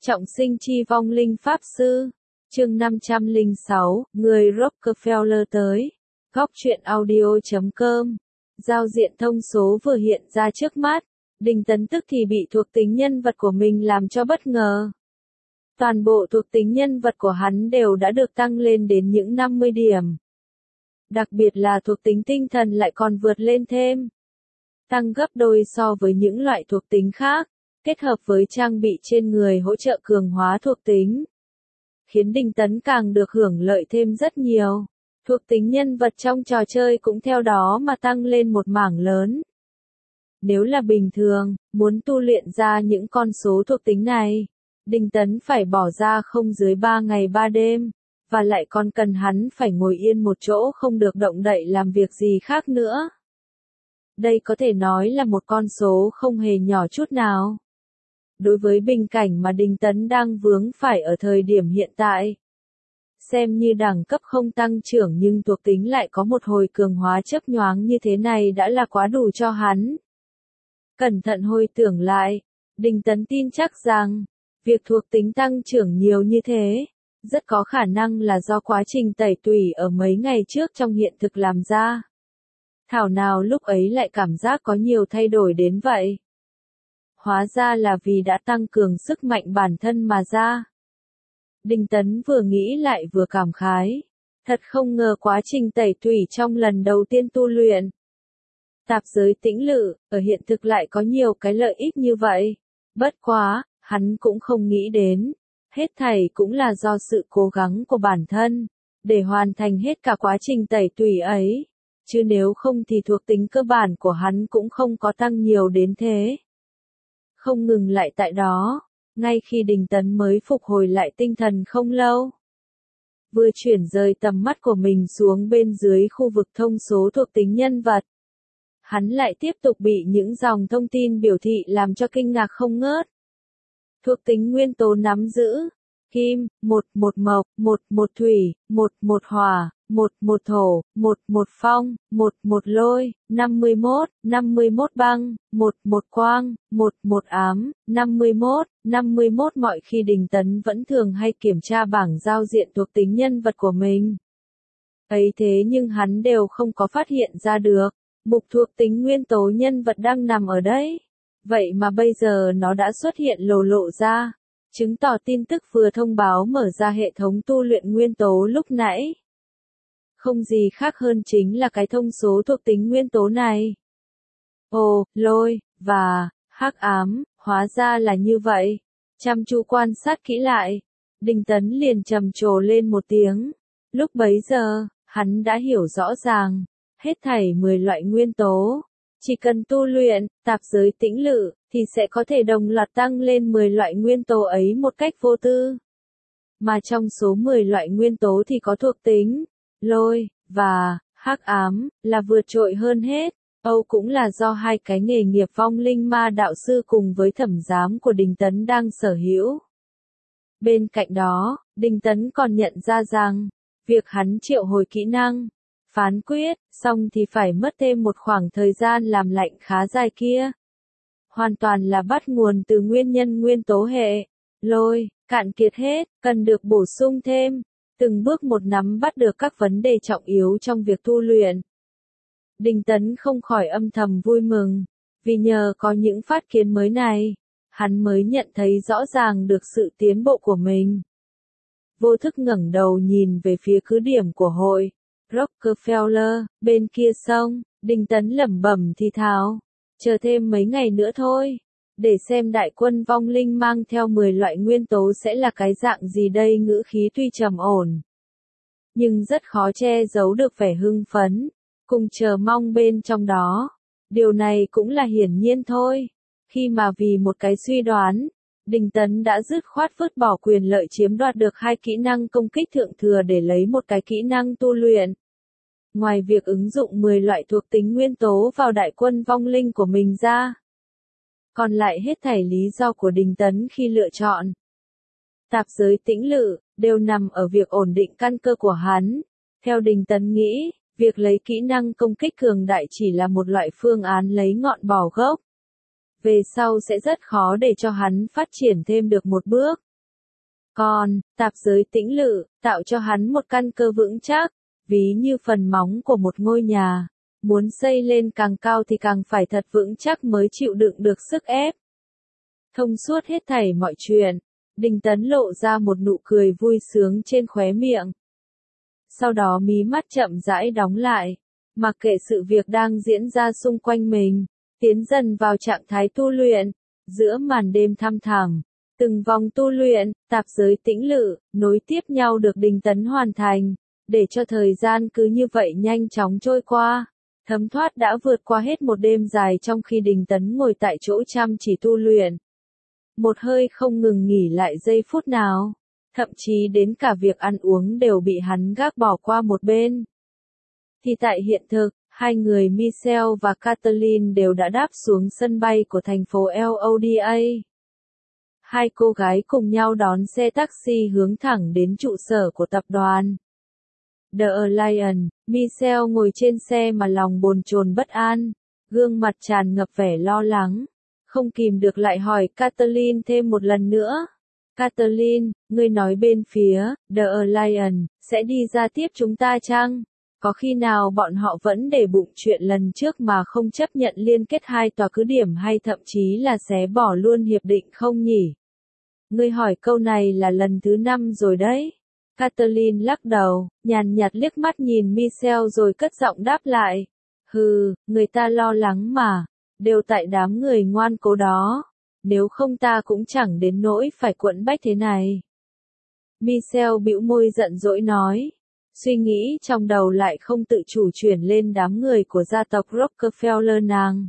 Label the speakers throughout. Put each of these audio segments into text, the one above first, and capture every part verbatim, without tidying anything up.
Speaker 1: Trọng sinh chi vong linh Pháp Sư. Chương năm trăm lẻ sáu, người Rockefeller tới. Góc truyện audio chấm com. Giao diện thông số vừa hiện ra trước mắt. Đinh Tấn tức thì bị thuộc tính nhân vật của mình làm cho bất ngờ. Toàn bộ thuộc tính nhân vật của hắn đều đã được tăng lên đến những năm mươi điểm. Đặc biệt là thuộc tính tinh thần lại còn vượt lên thêm. Tăng gấp đôi so với những loại thuộc tính khác, kết hợp với trang bị trên người hỗ trợ cường hóa thuộc tính, khiến Đinh Tấn càng được hưởng lợi thêm rất nhiều. Thuộc tính nhân vật trong trò chơi cũng theo đó mà tăng lên một mảng lớn. Nếu là bình thường, muốn tu luyện ra những con số thuộc tính này, Đinh Tấn phải bỏ ra không dưới ba ngày ba đêm, và lại còn cần hắn phải ngồi yên một chỗ không được động đậy làm việc gì khác nữa. Đây có thể nói là một con số không hề nhỏ chút nào. Đối với bình cảnh mà Đinh Tấn đang vướng phải ở thời điểm hiện tại, xem như đẳng cấp không tăng trưởng nhưng thuộc tính lại có một hồi cường hóa chớp nhoáng như thế này đã là quá đủ cho hắn. Cẩn thận hồi tưởng lại, Đinh Tấn tin chắc rằng, việc thuộc tính tăng trưởng nhiều như thế, rất có khả năng là do quá trình tẩy tủy ở mấy ngày trước trong hiện thực làm ra. Thảo nào lúc ấy lại cảm giác có nhiều thay đổi đến vậy. Hóa ra là vì đã tăng cường sức mạnh bản thân mà ra. Đinh Tấn vừa nghĩ lại vừa cảm khái. Thật không ngờ quá trình tẩy tủy trong lần đầu tiên tu luyện tạp giới tĩnh lự, ở hiện thực lại có nhiều cái lợi ích như vậy. Bất quá, hắn cũng không nghĩ đến. Hết thảy cũng là do sự cố gắng của bản thân, để hoàn thành hết cả quá trình tẩy tủy ấy. Chứ nếu không thì thuộc tính cơ bản của hắn cũng không có tăng nhiều đến thế. Không ngừng lại tại đó, ngay khi Đinh Tấn mới phục hồi lại tinh thần không lâu. Vừa chuyển rời tầm mắt của mình xuống bên dưới khu vực thông số thuộc tính nhân vật. Hắn lại tiếp tục bị những dòng thông tin biểu thị làm cho kinh ngạc không ngớt. Thuộc tính nguyên tố nắm giữ. Kim, một, một mộc, một, một thủy, một, một hỏa, một, một thổ, một, một phong, một, một lôi, năm mươi mốt, năm mươi mốt băng, một, một quang, một, một ám, năm mươi mốt, năm mươi mốt. Mọi khi Đinh Tấn vẫn thường hay kiểm tra bảng giao diện thuộc tính nhân vật của mình. Ấy thế nhưng hắn đều không có phát hiện ra được, mục thuộc tính nguyên tố nhân vật đang nằm ở đấy. Vậy mà bây giờ nó đã xuất hiện lồ lộ ra, chứng tỏ tin tức vừa thông báo mở ra hệ thống tu luyện nguyên tố lúc nãy. Không gì khác hơn chính là cái thông số thuộc tính nguyên tố này. Ồ, lôi, và, hắc ám, hóa ra là như vậy. Chăm chú quan sát kỹ lại, Đinh Tấn liền trầm trồ lên một tiếng. Lúc bấy giờ, hắn đã hiểu rõ ràng, hết thảy mười loại nguyên tố. Chỉ cần tu luyện, tạp giới tĩnh lự, thì sẽ có thể đồng loạt tăng lên mười loại nguyên tố ấy một cách vô tư. Mà trong số mười loại nguyên tố thì có thuộc tính lôi, và, hắc ám, là vượt trội hơn hết. Âu cũng là do hai cái nghề nghiệp vong linh ma đạo sư cùng với thẩm giám của Đinh Tấn đang sở hữu. Bên cạnh đó, Đinh Tấn còn nhận ra rằng, việc hắn triệu hồi kỹ năng, phán quyết, xong thì phải mất thêm một khoảng thời gian làm lạnh khá dài kia. Hoàn toàn là bắt nguồn từ nguyên nhân nguyên tố hệ, lôi, cạn kiệt hết, cần được bổ sung thêm. Từng bước một nắm bắt được các vấn đề trọng yếu trong việc tu luyện. Đinh Tấn không khỏi âm thầm vui mừng, vì nhờ có những phát kiến mới này, hắn mới nhận thấy rõ ràng được sự tiến bộ của mình. Vô thức ngẩng đầu nhìn về phía cứ điểm của hội Rockefeller, bên kia sông, Đinh Tấn lẩm bẩm thì thào, chờ thêm mấy ngày nữa thôi, để xem đại quân vong linh mang theo mười loại nguyên tố sẽ là cái dạng gì đây. Ngữ khí tuy trầm ổn, nhưng rất khó che giấu được vẻ hưng phấn, cùng chờ mong bên trong đó. Điều này cũng là hiển nhiên thôi, khi mà vì một cái suy đoán, Đinh Tấn đã dứt khoát vứt bỏ quyền lợi chiếm đoạt được hai kỹ năng công kích thượng thừa để lấy một cái kỹ năng tu luyện. Ngoài việc ứng dụng mười loại thuộc tính nguyên tố vào đại quân vong linh của mình ra, còn lại hết thảy lý do của Đinh Tấn khi lựa chọn tạp giới tĩnh lự, đều nằm ở việc ổn định căn cơ của hắn. Theo Đinh Tấn nghĩ, việc lấy kỹ năng công kích cường đại chỉ là một loại phương án lấy ngọn bỏ gốc. Về sau sẽ rất khó để cho hắn phát triển thêm được một bước. Còn, tạp giới tĩnh lự, tạo cho hắn một căn cơ vững chắc, ví như phần móng của một ngôi nhà. Muốn xây lên càng cao thì càng phải thật vững chắc mới chịu đựng được sức ép. Thông suốt hết thảy mọi chuyện, Đinh Tấn lộ ra một nụ cười vui sướng trên khóe miệng. Sau đó mí mắt chậm rãi đóng lại, mặc kệ sự việc đang diễn ra xung quanh mình, tiến dần vào trạng thái tu luyện. Giữa màn đêm thăm thẳm, từng vòng tu luyện, tạp giới tĩnh lự, nối tiếp nhau được Đinh Tấn hoàn thành, để cho thời gian cứ như vậy nhanh chóng trôi qua. Thấm thoát đã vượt qua hết một đêm dài trong khi Đinh Tấn ngồi tại chỗ chăm chỉ tu luyện. Một hơi không ngừng nghỉ lại giây phút nào, thậm chí đến cả việc ăn uống đều bị hắn gác bỏ qua một bên. Thì tại hiện thực, hai người Michelle và Kathleen đều đã đáp xuống sân bay của thành phố lờ o đê a. Hai cô gái cùng nhau đón xe taxi hướng thẳng đến trụ sở của tập đoàn The Alliance. Michelle ngồi trên xe mà lòng bồn chồn bất an, gương mặt tràn ngập vẻ lo lắng, không kìm được lại hỏi Kathleen thêm một lần nữa. Kathleen, ngươi nói bên phía The Alliance sẽ đi ra tiếp chúng ta chăng? Có khi nào bọn họ vẫn để bụng chuyện lần trước mà không chấp nhận liên kết hai tòa cứ điểm hay thậm chí là xé bỏ luôn hiệp định không nhỉ? Ngươi hỏi câu này là lần thứ năm rồi đấy. Kathleen lắc đầu, nhàn nhạt liếc mắt nhìn Michelle rồi cất giọng đáp lại. Hừ, người ta lo lắng mà, đều tại đám người ngoan cố đó. Nếu không ta cũng chẳng đến nỗi phải quẫn bách thế này. Michelle bĩu môi giận dỗi nói. Suy nghĩ trong đầu lại không tự chủ chuyển lên đám người của gia tộc Rockefeller nàng.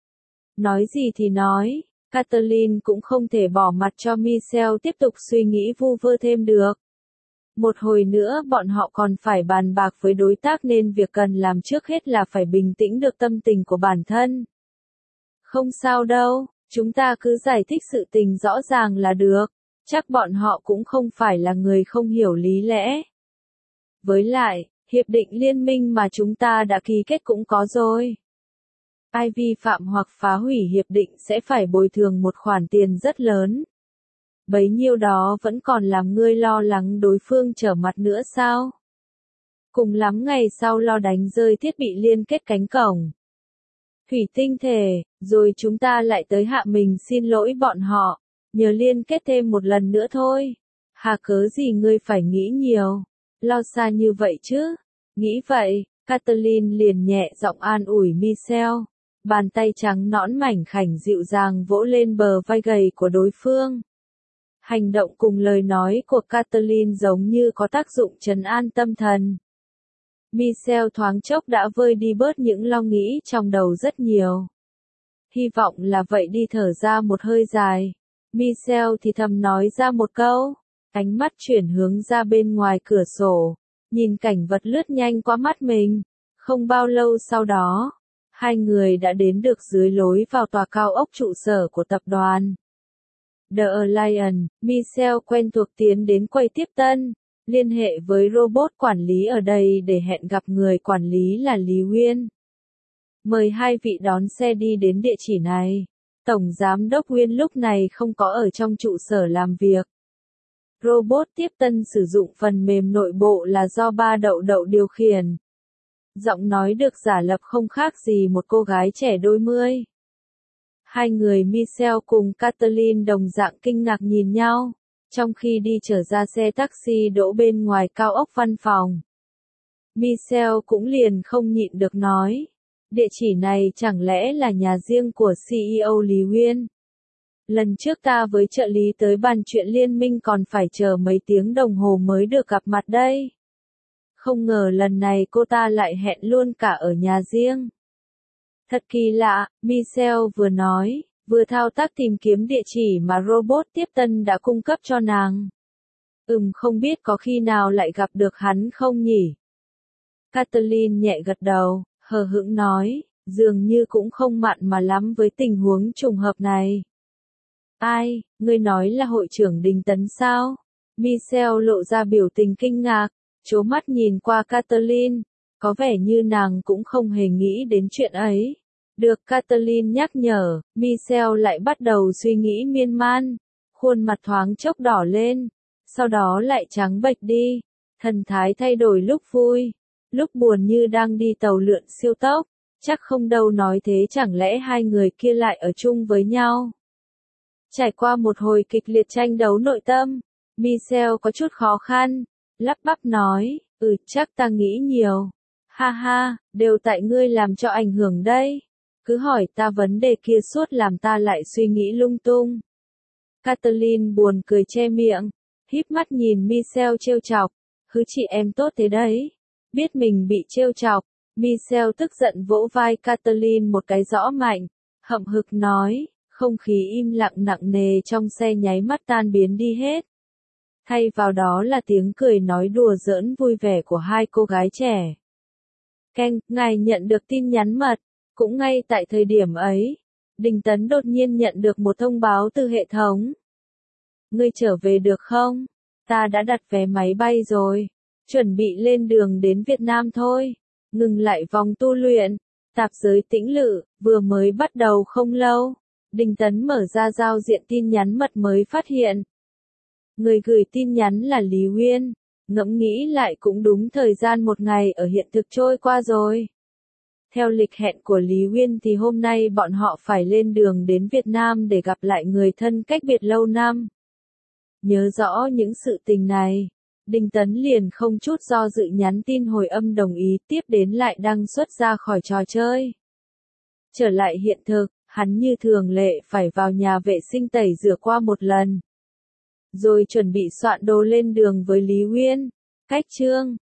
Speaker 1: Nói gì thì nói, Kathleen cũng không thể bỏ mặt cho Michelle tiếp tục suy nghĩ vu vơ thêm được. Một hồi nữa bọn họ còn phải bàn bạc với đối tác nên việc cần làm trước hết là phải bình tĩnh được tâm tình của bản thân. Không sao đâu, chúng ta cứ giải thích sự tình rõ ràng là được, chắc bọn họ cũng không phải là người không hiểu lý lẽ. Với lại, hiệp định liên minh mà chúng ta đã ký kết cũng có rồi. Ai vi phạm hoặc phá hủy hiệp định sẽ phải bồi thường một khoản tiền rất lớn. Bấy nhiêu đó vẫn còn làm ngươi lo lắng đối phương trở mặt nữa sao? Cùng lắm ngày sau lo đánh rơi thiết bị liên kết cánh cổng. Thủy tinh thể, rồi chúng ta lại tới hạ mình xin lỗi bọn họ, nhờ liên kết thêm một lần nữa thôi. Hà cớ gì ngươi phải nghĩ nhiều, lo xa như vậy chứ? Nghĩ vậy, Kathleen liền nhẹ giọng an ủi Michelle. Bàn tay trắng nõn mảnh khảnh dịu dàng vỗ lên bờ vai gầy của đối phương. Hành động cùng lời nói của Kathleen giống như có tác dụng trấn an tâm thần. Michelle thoáng chốc đã vơi đi bớt những lo nghĩ trong đầu rất nhiều. Hy vọng là vậy đi thở ra một hơi dài. Michelle thì thầm nói ra một câu. Ánh mắt chuyển hướng ra bên ngoài cửa sổ. Nhìn cảnh vật lướt nhanh qua mắt mình. Không bao lâu sau đó, hai người đã đến được dưới lối vào tòa cao ốc trụ sở của tập đoàn The Alliance. Michelle quen thuộc tiến đến quầy tiếp tân, liên hệ với robot quản lý ở đây để hẹn gặp người quản lý là Lý Huyên. Mời hai vị đón xe đi đến địa chỉ này. Tổng giám đốc Huyên lúc này không có ở trong trụ sở làm việc. Robot tiếp tân sử dụng phần mềm nội bộ là do ba đậu đậu điều khiển. Giọng nói được giả lập không khác gì một cô gái trẻ đôi mươi. Hai người Michelle cùng Kathleen đồng dạng kinh ngạc nhìn nhau, trong khi đi chở ra xe taxi đỗ bên ngoài cao ốc văn phòng. Michelle cũng liền không nhịn được nói, địa chỉ này chẳng lẽ là nhà riêng của xê e ô Lý Huyên? Lần trước ta với trợ lý tới bàn chuyện liên minh còn phải chờ mấy tiếng đồng hồ mới được gặp mặt đây. Không ngờ lần này cô ta lại hẹn luôn cả ở nhà riêng. Thật kỳ lạ, Michelle vừa nói, vừa thao tác tìm kiếm địa chỉ mà robot tiếp tân đã cung cấp cho nàng. Ừm, không biết có khi nào lại gặp được hắn không nhỉ? Kathleen nhẹ gật đầu, hờ hững nói, dường như cũng không mặn mà lắm với tình huống trùng hợp này. Ai, ngươi nói là hội trưởng Đinh Tấn sao? Michelle lộ ra biểu tình kinh ngạc, trố mắt nhìn qua Kathleen, có vẻ như nàng cũng không hề nghĩ đến chuyện ấy. Được Kathleen nhắc nhở, Michelle lại bắt đầu suy nghĩ miên man, khuôn mặt thoáng chốc đỏ lên. sau đó lại trắng bệch đi, thần thái thay đổi lúc vui, lúc buồn như đang đi tàu lượn siêu tốc, chắc không đâu nói thế chẳng lẽ hai người kia lại ở chung với nhau. Trải qua một hồi kịch liệt tranh đấu nội tâm, Michelle có chút khó khăn, lắp bắp nói, ừ chắc ta nghĩ nhiều. Ha ha, đều tại ngươi làm cho ảnh hưởng đây. Cứ hỏi ta vấn đề kia suốt làm ta lại suy nghĩ lung tung. Kathleen buồn cười che miệng, híp mắt nhìn Michelle trêu chọc. Hứ chị em tốt thế đấy. Biết mình bị trêu chọc, Michelle tức giận vỗ vai Kathleen một cái rõ mạnh, hậm hực nói, không khí im lặng nặng nề trong xe nháy mắt tan biến đi hết. Thay vào đó là tiếng cười nói đùa giỡn vui vẻ của hai cô gái trẻ. Ken, ngài nhận được tin nhắn mật. Cũng ngay tại thời điểm ấy, Đình Tấn đột nhiên nhận được một thông báo từ hệ thống. Ngươi trở về được không? Ta đã đặt vé máy bay rồi. Chuẩn bị lên đường đến Việt Nam thôi. Ngừng lại vòng tu luyện. Tạp giới tĩnh lự, vừa mới bắt đầu không lâu. Đình Tấn mở ra giao diện tin nhắn mật mới phát hiện. Người gửi tin nhắn là Lý Uyên. Ngẫm nghĩ lại cũng đúng thời gian một ngày ở hiện thực trôi qua rồi. Theo lịch hẹn của Lý Uyên thì hôm nay bọn họ phải lên đường đến Việt Nam để gặp lại người thân cách biệt lâu năm. Nhớ rõ những sự tình này, Đinh Tấn liền không chút do dự nhắn tin hồi âm đồng ý tiếp đến lại đăng xuất ra khỏi trò chơi. Trở lại hiện thực, hắn như thường lệ phải vào nhà vệ sinh tẩy rửa qua một lần. Rồi chuẩn bị soạn đồ lên đường với Lý Uyên. Cách chương